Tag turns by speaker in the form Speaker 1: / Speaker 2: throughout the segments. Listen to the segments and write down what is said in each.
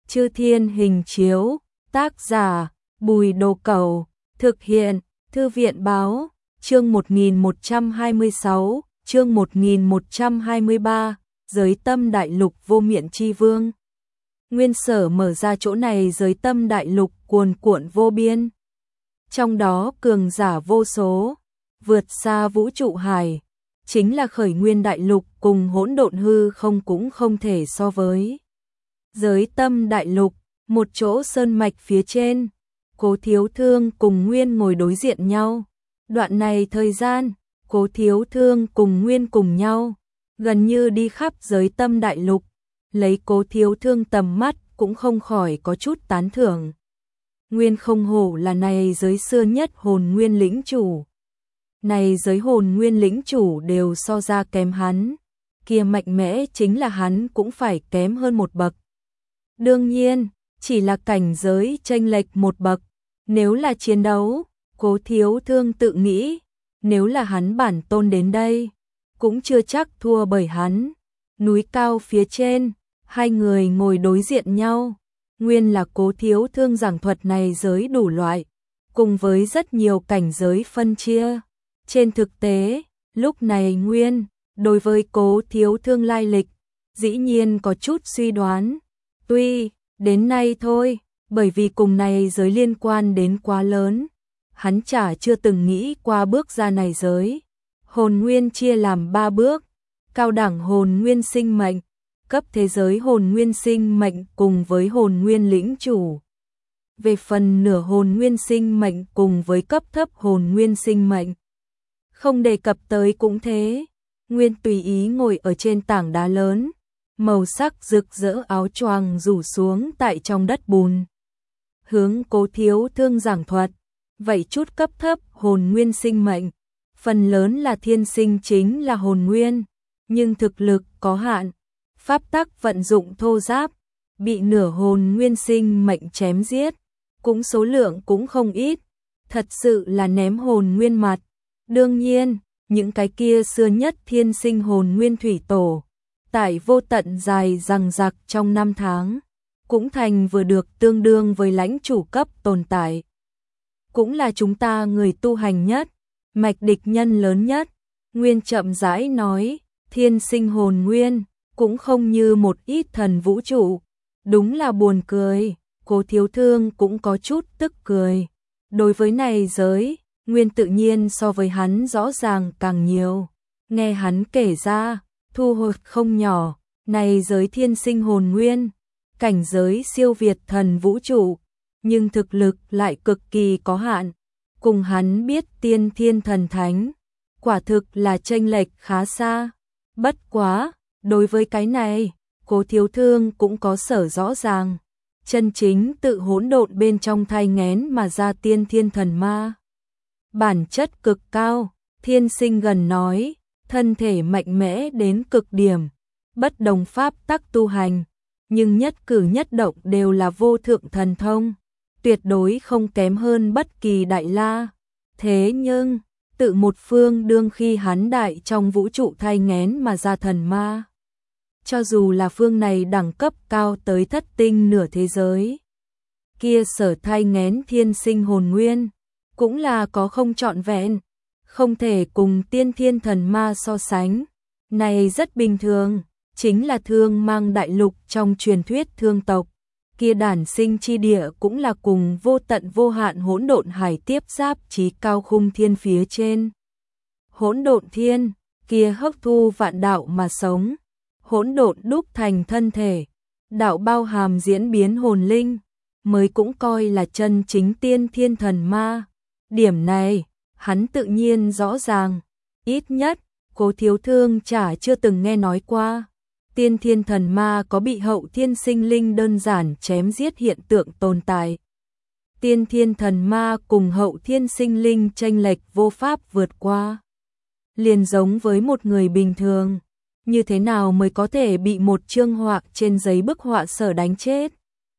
Speaker 1: Chư Thiên Hình Chiếu, tác giả Bùi Đồ Cẩu, thực hiện Thư viện báo, chương 1126, chương 1123, Giới Tâm Đại Lục Vô Miện Chi Vương. Nguyên sở mở ra chỗ này Giới Tâm Đại Lục cuồn cuộn vô biên. Trong đó cường giả vô số, vượt xa vũ trụ hải, chính là khởi nguyên đại lục cùng hỗn độn hư không cũng không thể so với. Giới Tâm Đại Lục, một chỗ sơn mạch phía trên, Cố Thiếu Thương cùng Nguyên ngồi đối diện nhau. Đoạn này thời gian, Cố Thiếu Thương cùng Nguyên cùng nhau, gần như đi khắp Giới Tâm Đại Lục, lấy Cố Thiếu Thương tầm mắt cũng không khỏi có chút tán thưởng. Nguyên không hổ là này giới xưa nhất hồn nguyên lĩnh chủ. Này giới hồn nguyên lĩnh chủ đều so ra kém hắn, kia mạnh mẽ chính là hắn cũng phải kém hơn một bậc. Đương nhiên, chỉ là cảnh giới chênh lệch một bậc, nếu là chiến đấu, Cố Thiếu Thương tự nghĩ, nếu là hắn bản tôn đến đây, cũng chưa chắc thua bởi hắn. Núi cao phía trên, hai người ngồi đối diện nhau, nguyên là Cố Thiếu Thương giảng thuật này giới đủ loại, cùng với rất nhiều cảnh giới phân chia. Trên thực tế, lúc này Nguyên, đối với Cố Thiếu Thương lai lịch, dĩ nhiên có chút suy đoán. Tuy, đến nay thôi, bởi vì cùng này giới liên quan đến quá lớn, hắn chả chưa từng nghĩ qua bước ra này giới. Hồn nguyên chia làm 3 bước, cao đẳng hồn nguyên sinh mệnh, cấp thế giới hồn nguyên sinh mệnh cùng với hồn nguyên lĩnh chủ. Về phần nửa hồn nguyên sinh mệnh cùng với cấp thấp hồn nguyên sinh mệnh, không đề cập tới cũng thế. Nguyên tùy ý ngồi ở trên tảng đá lớn, màu sắc rực rỡ áo choàng rủ xuống tại trong đất bùn. Hướng Cố Thiếu Thương giảng thuật, vậy chút cấp thấp hồn nguyên sinh mệnh, phần lớn là thiên sinh chính là hồn nguyên, nhưng thực lực có hạn, pháp tắc vận dụng thô giáp, bị nửa hồn nguyên sinh mệnh chém giết, cũng số lượng cũng không ít, thật sự là ném hồn nguyên mặt. Đương nhiên, những cái kia xưa nhất thiên sinh hồn nguyên thủy tổ, tại vô tận dài dằng dặc trong năm tháng, cũng thành vừa được tương đương với lãnh chủ cấp tồn tại. Cũng là chúng ta người tu hành nhất, mạch địch nhân lớn nhất. Nguyên chậm rãi nói, thiên sinh hồn nguyên, cũng không như một ít thần vũ trụ. Đúng là buồn cười, Cố Thiếu Thương cũng có chút tức cười. Đối với này giới, Nguyên tự nhiên so với hắn rõ ràng càng nhiều. Nghe hắn kể ra, thu hoạch không nhỏ, này giới thiên sinh hồn nguyên, cảnh giới siêu việt thần vũ trụ, nhưng thực lực lại cực kỳ có hạn. Cùng hắn biết tiên thiên thần thánh, quả thực là chênh lệch khá xa. Bất quá, đối với cái này, Cố Thiếu Thương cũng có sở rõ ràng. Chân chính tự hỗn độn bên trong thai nghén mà ra tiên thiên thần ma. Bản chất cực cao, thiên sinh gần nói, thân thể mạnh mẽ đến cực điểm, bất đồng pháp tắc tu hành, nhưng nhất cử nhất động đều là vô thượng thần thông, tuyệt đối không kém hơn bất kỳ đại la. Thế nhưng, tự một phương đương khi hắn đại trong vũ trụ thai nghén mà ra thần ma. Cho dù là phương này đẳng cấp cao tới thất tinh nửa thế giới, kia sở thai nghén thiên sinh hồn nguyên, cũng là có không trọn vẹn, không thể cùng tiên thiên thần ma so sánh. Này rất bình thường, chính là thương mang đại lục trong truyền thuyết thương tộc, kia đản sinh chi địa cũng là cùng vô tận vô hạn hỗn độn hải tiếp giáp chí cao khung thiên phía trên. Hỗn độn thiên, kia hấp thu vạn đạo mà sống, hỗn độn đúc thành thân thể, đạo bao hàm diễn biến hồn linh, mới cũng coi là chân chính tiên thiên thần ma. Điểm này, hắn tự nhiên rõ ràng, ít nhất, Cố Thiếu Thương chả chưa từng nghe nói qua. Tiên thiên thần ma có bị hậu thiên sinh linh đơn giản chém giết hiện tượng tồn tại. Tiên thiên thần ma cùng hậu thiên sinh linh chênh lệch vô pháp vượt qua. Liền giống với một người bình thường, như thế nào mới có thể bị một chương họa trên giấy bức họa sở đánh chết?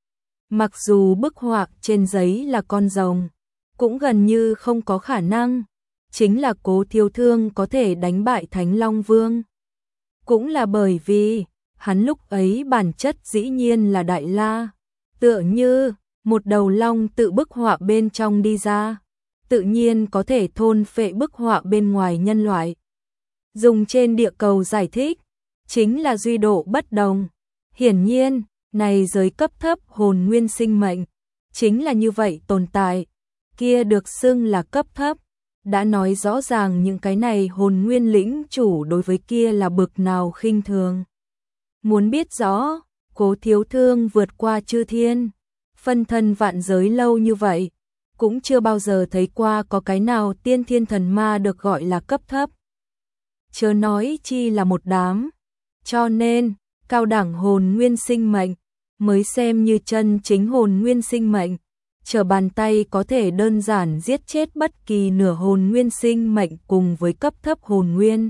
Speaker 1: Mặc dù bức họa trên giấy là con rồng, cũng gần như không có khả năng. Chính là Cố Thiếu Thương có thể đánh bại Thánh Long Vương, cũng là bởi vì hắn lúc ấy bản chất dĩ nhiên là đại la, tựa như một đầu long tự bức họa bên trong đi ra, tự nhiên có thể thôn phệ bức họa bên ngoài nhân loại. Dùng trên địa cầu giải thích, chính là duy độ bất đồng. Hiển nhiên, này giới cấp thấp hồn nguyên sinh mệnh, chính là như vậy tồn tại, kia được xưng là cấp thấp, đã nói rõ ràng những cái này hồn nguyên lĩnh chủ đối với kia là bực nào khinh thường. Muốn biết rõ, Cố Thiếu Thương vượt qua chư thiên, phân thân vạn giới lâu như vậy, cũng chưa bao giờ thấy qua có cái nào tiên thiên thần ma được gọi là cấp thấp. Chớ nói chi là một đám, cho nên, cao đẳng hồn nguyên sinh mệnh, mới xem như chân chính hồn nguyên sinh mệnh, trở bàn tay có thể đơn giản giết chết bất kỳ nửa hồn nguyên sinh mệnh cùng với cấp thấp hồn nguyên.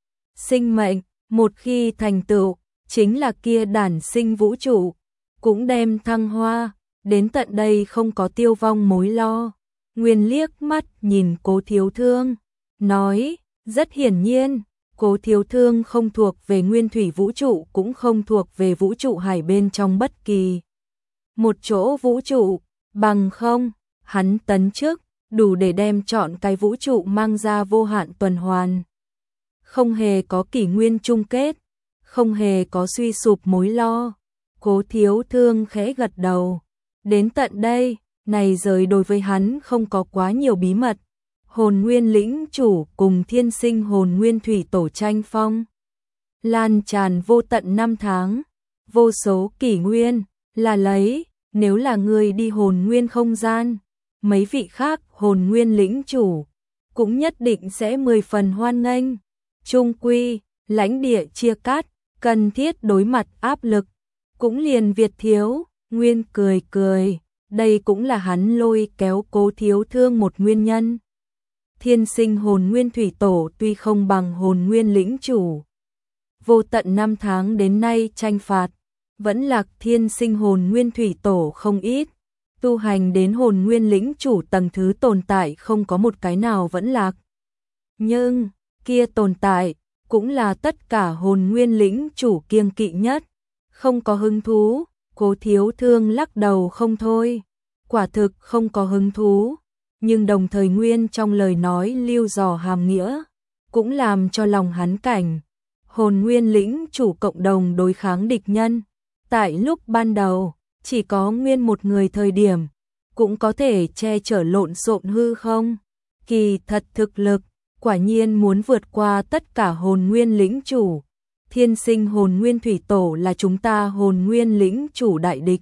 Speaker 1: Sinh mệnh, một khi thành tựu, chính là kia đản sinh vũ trụ, cũng đem thăng hoa, đến tận đây không có tiêu vong mối lo. Nguyên liếc mắt nhìn Cố Thiếu Thương, nói, rất hiển nhiên, Cố Thiếu Thương không thuộc về nguyên thủy vũ trụ cũng không thuộc về vũ trụ hải bên trong bất kỳ một chỗ vũ trụ, bằng không, hắn tấn chức, đủ để đem chọn cái vũ trụ mang ra vô hạn tuần hoàn. Không hề có kỷ nguyên chung kết, không hề có suy sụp mối lo. Cố Thiếu Thương khẽ gật đầu. Đến tận đây, này giới đối với hắn không có quá nhiều bí mật. Hồn nguyên lĩnh chủ cùng thiên sinh hồn nguyên thủy tổ tranh phong. Lan tràn vô tận năm tháng, vô số kỷ nguyên, là lấy, nếu là người đi hồn nguyên không gian, mấy vị khác hồn nguyên lĩnh chủ, cũng nhất định sẽ 10 phần hoan nghênh. Trung quy, lãnh địa chia cắt, cần thiết đối mặt áp lực, cũng liền Việt Thiếu, Nguyên cười cười, đây cũng là hắn lôi kéo Cố Thiếu Thương một nguyên nhân. Thiên sinh hồn nguyên thủy tổ tuy không bằng hồn nguyên lĩnh chủ, vô tận năm tháng đến nay tranh phạt, vẫn lạc thiên sinh hồn nguyên thủy tổ không ít, tu hành đến hồn nguyên lĩnh chủ tầng thứ tồn tại không có một cái nào vẫn lạc. Nhưng, kia tồn tại, cũng là tất cả hồn nguyên lĩnh chủ kiêng kỵ nhất, không có hứng thú. Cố Thiếu Thương lắc đầu không thôi, quả thực không có hứng thú, nhưng đồng thời nguyên trong lời nói lưu dò hàm nghĩa, cũng làm cho lòng hắn cảnh. Hồn nguyên lĩnh chủ cộng đồng đối kháng địch nhân, tại lúc ban đầu, chỉ có nguyên một người thời điểm, cũng có thể che chở lộn xộn hư không, kỳ thật thực lực, quả nhiên muốn vượt qua tất cả hồn nguyên lĩnh chủ. Thiên sinh hồn nguyên thủy tổ là chúng ta hồn nguyên lĩnh chủ đại địch.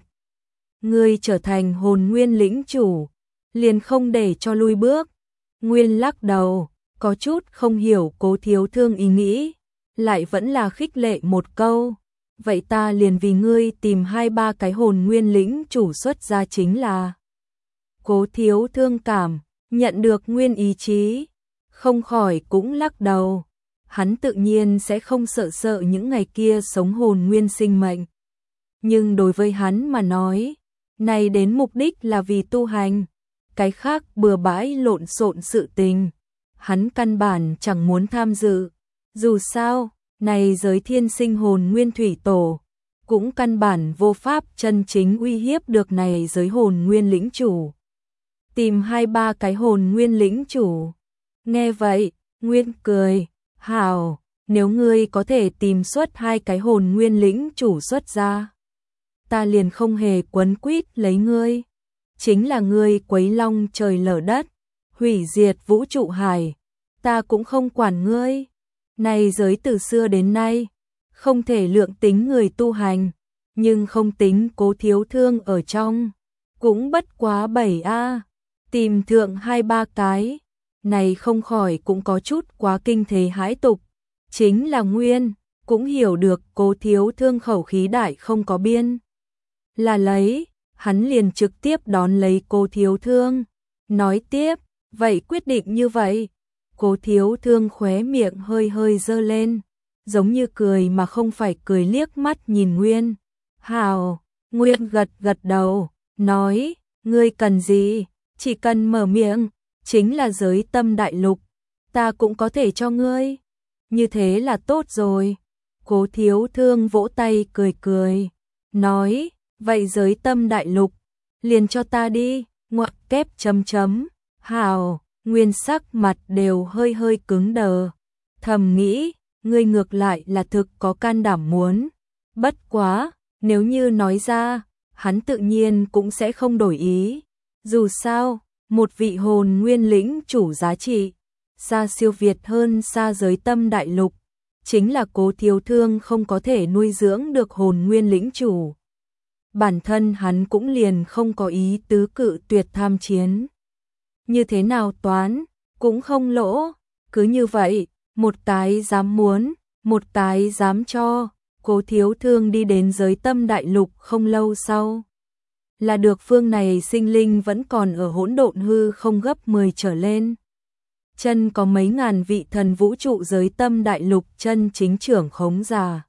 Speaker 1: Ngươi trở thành hồn nguyên lĩnh chủ, liền không để cho lui bước. Nguyên lắc đầu, có chút không hiểu Cố Thiếu Thương ý nghĩ, lại vẫn là khích lệ một câu. Vậy ta liền vì ngươi tìm 2-3 cái hồn nguyên lĩnh chủ xuất ra chính là. Cố Thiếu Thương cảm, nhận được nguyên ý chí, không khỏi cũng lắc đầu. Hắn tự nhiên sẽ không sợ những ngày kia sống hồn nguyên sinh mệnh. Nhưng đối với hắn mà nói, này đến mục đích là vì tu hành, cái khác bừa bãi lộn xộn sự tình, hắn căn bản chẳng muốn tham dự. Dù sao, này giới thiên sinh hồn nguyên thủy tổ, cũng căn bản vô pháp chân chính uy hiếp được này giới hồn nguyên lĩnh chủ. Tìm 2-3 cái hồn nguyên lĩnh chủ. Nghe vậy, Nguyên cười. Hảo, nếu ngươi có thể tìm xuất 2 cái hồn nguyên lĩnh chủ xuất ra, ta liền không hề quấn quýt lấy ngươi. Chính là ngươi quấy long trời lở đất, hủy diệt vũ trụ hải, ta cũng không quản ngươi. Này giới từ xưa đến nay, không thể lượng tính người tu hành, nhưng không tính Cố Thiếu Thương ở trong, cũng bất quá 7A, tìm thượng 2-3 cái. Này không khỏi cũng có chút quá kinh thế hãi tục. Chính là Nguyên, cũng hiểu được Cố Thiếu Thương khẩu khí đại không có biên. Là lấy, hắn liền trực tiếp đón lấy Cố Thiếu Thương. Nói tiếp, vậy quyết định như vậy. Cố Thiếu Thương khóe miệng hơi hơi dơ lên, giống như cười mà không phải cười liếc mắt nhìn Nguyên. Hào, Nguyên gật gật đầu, nói, ngươi cần gì, chỉ cần mở miệng. Chính là giới tâm đại lục, ta cũng có thể cho ngươi. Như thế là tốt rồi. Cố Thiếu Thương vỗ tay cười cười, nói, Vậy giới tâm đại lục, liền cho ta đi, ngoặc kép chấm chấm, hào, Nguyên sắc mặt đều hơi hơi cứng đờ. Thầm nghĩ, ngươi ngược lại là thực có can đảm muốn. Bất quá, nếu như nói ra, hắn tự nhiên cũng sẽ không đổi ý. Dù sao, một vị hồn nguyên lĩnh chủ giá trị, xa siêu việt hơn xa giới tâm đại lục. Chính là Cố Thiếu Thương không có thể nuôi dưỡng được hồn nguyên lĩnh chủ. Bản thân hắn cũng liền không có ý tứ cự tuyệt tham chiến. Như thế nào toán, cũng không lỗ, cứ như vậy, một cái dám muốn, một cái dám cho. Cố Thiếu Thương đi đến giới tâm đại lục không lâu sau. Là được phương này sinh linh vẫn còn ở hỗn độn hư không gấp 10 trở lên. Chân có mấy ngàn vị thần vũ trụ giới tâm đại lục chân chính trưởng khống giả.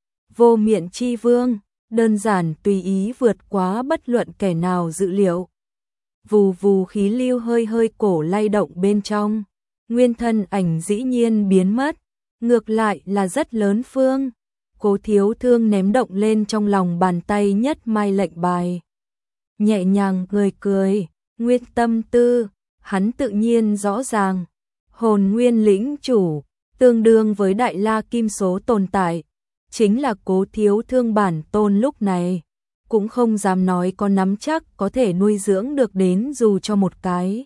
Speaker 1: Vô miện chi vương, đơn giản tùy ý vượt quá bất luận kẻ nào dự liệu. Vù vù khí lưu hơi hơi cổ lay động bên trong. Nguyên thân ảnh dĩ nhiên biến mất. Ngược lại là rất lớn phương. Cố Thiếu Thương ném động lên trong lòng bàn tay nhất mai lệnh bài. Nhẹ nhàng cười cười. Nguyên tâm tư, hắn tự nhiên rõ ràng. Hồn nguyên lĩnh chủ, tương đương với đại la kim số tồn tại. Chính là Cố Thiếu Thương bản tôn lúc này. Cũng không dám nói có nắm chắc có thể nuôi dưỡng được đến dù cho một cái.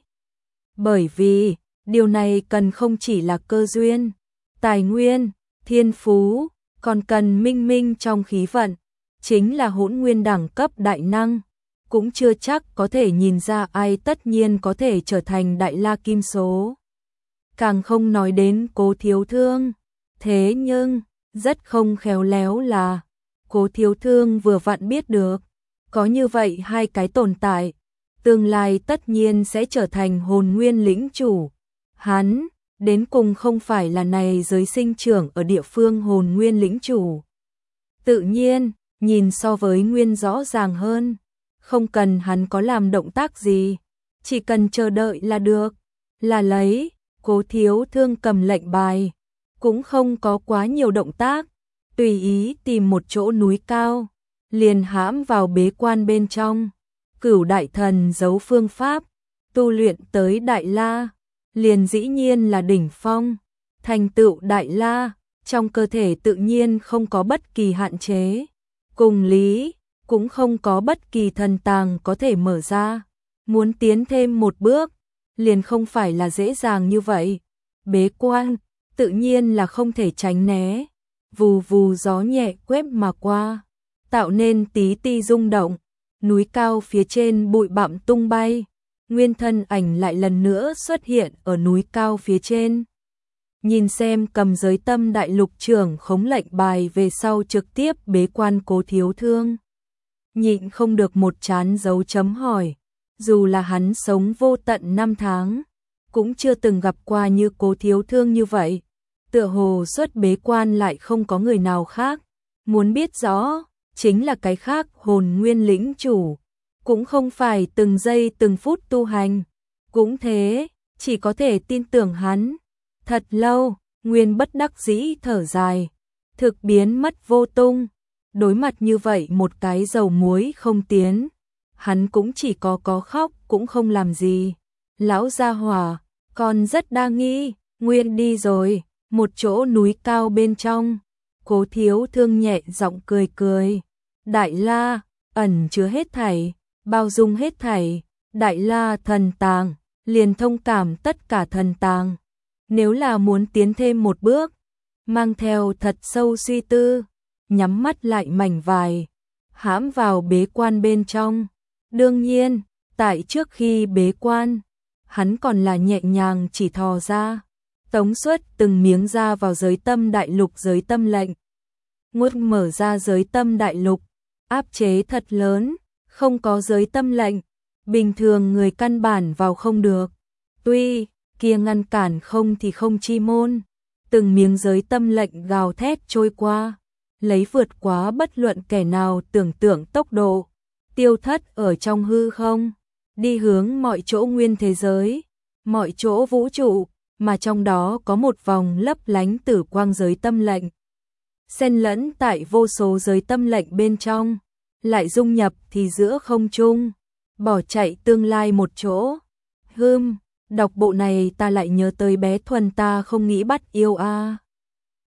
Speaker 1: Bởi vì, điều này cần không chỉ là cơ duyên, tài nguyên, thiên phú, còn cần minh minh trong khí vận, chính là hỗn nguyên đẳng cấp đại năng. Cũng chưa chắc có thể nhìn ra ai tất nhiên có thể trở thành đại la kim số. Càng không nói đến Cố Thiếu Thương. Thế nhưng, rất không khéo léo là Cố Thiếu Thương vừa vặn biết được, có như vậy hai cái tồn tại, tương lai tất nhiên sẽ trở thành hồn nguyên lĩnh chủ. Hắn, đến cùng không phải là này giới sinh trưởng ở địa phương hồn nguyên lĩnh chủ. Tự nhiên, nhìn so với Nguyên rõ ràng hơn, không cần hắn có làm động tác gì, chỉ cần chờ đợi là được, là lấy. Cố Thiếu Thương cầm lệnh bài, cũng không có quá nhiều động tác, tùy ý tìm một chỗ núi cao, liền hãm vào bế quan bên trong. Cửu đại thần giấu phương pháp, tu luyện tới đại la, liền dĩ nhiên là đỉnh phong, thành tựu đại la, trong cơ thể tự nhiên không có bất kỳ hạn chế, cùng lý, cũng không có bất kỳ thần tàng có thể mở ra, muốn tiến thêm một bước, liền không phải là dễ dàng như vậy. Bế quan, tự nhiên là không thể tránh né, vù vù gió nhẹ quét mà qua, tạo nên tí ti rung động, núi cao phía trên bụi bặm tung bay, Nguyên thân ảnh lại lần nữa xuất hiện ở núi cao phía trên. Nhìn xem cầm giới tâm đại lục trưởng khống lệnh bài về sau trực tiếp bế quan Cố Thiếu Thương. Nhịn không được một chán dấu chấm hỏi, dù là hắn sống vô tận 5 tháng, cũng chưa từng gặp qua như Cố Thiếu Thương như vậy. Tựa hồ xuất bế quan lại không có người nào khác. Muốn biết rõ, chính là cái khác hồn nguyên lĩnh chủ. Cũng không phải từng giây từng phút tu hành. Cũng thế, chỉ có thể tin tưởng hắn. Thật lâu, Nguyên bất đắc dĩ thở dài. Thực biến mất vô tung. Đối mặt như vậy một cái dầu muối không tiến. Hắn cũng chỉ có khóc cũng không làm gì. Lão gia hỏa, còn rất đa nghi, Nguyên đi rồi, một chỗ núi cao bên trong. Cố Thiếu Thương nhẹ giọng cười cười. Đại la, ẩn chứa hết thảy, bao dung hết thảy. Đại la thần tàng, liền thông cảm tất cả thần tàng. Nếu là muốn tiến thêm một bước, mang theo thật sâu suy tư, nhắm mắt lại mảnh vải, hãm vào bế quan bên trong. Đương nhiên, tại trước khi bế quan, hắn còn là nhẹ nhàng chỉ thò ra, tống xuất từng miếng ra vào giới tâm đại lục giới tâm lệnh. Ngút mở ra giới tâm đại lục, áp chế thật lớn, không có giới tâm lệnh, bình thường người căn bản vào không được. Tuy, kia ngăn cản không thì không chi môn, từng miếng giới tâm lệnh gào thét trôi qua, lấy vượt quá bất luận kẻ nào tưởng tượng tốc độ, tiêu thất ở trong hư không, đi hướng mọi chỗ nguyên thế giới, mọi chỗ vũ trụ, mà trong đó có một vòng lấp lánh tử quang giới tâm lệnh. Xen lẫn tại vô số giới tâm lệnh bên trong, lại dung nhập thì giữa không trung, bỏ chạy tương lai một chỗ. Đọc bộ này ta lại nhớ tới bé Thuần ta không nghĩ bắt yêu a.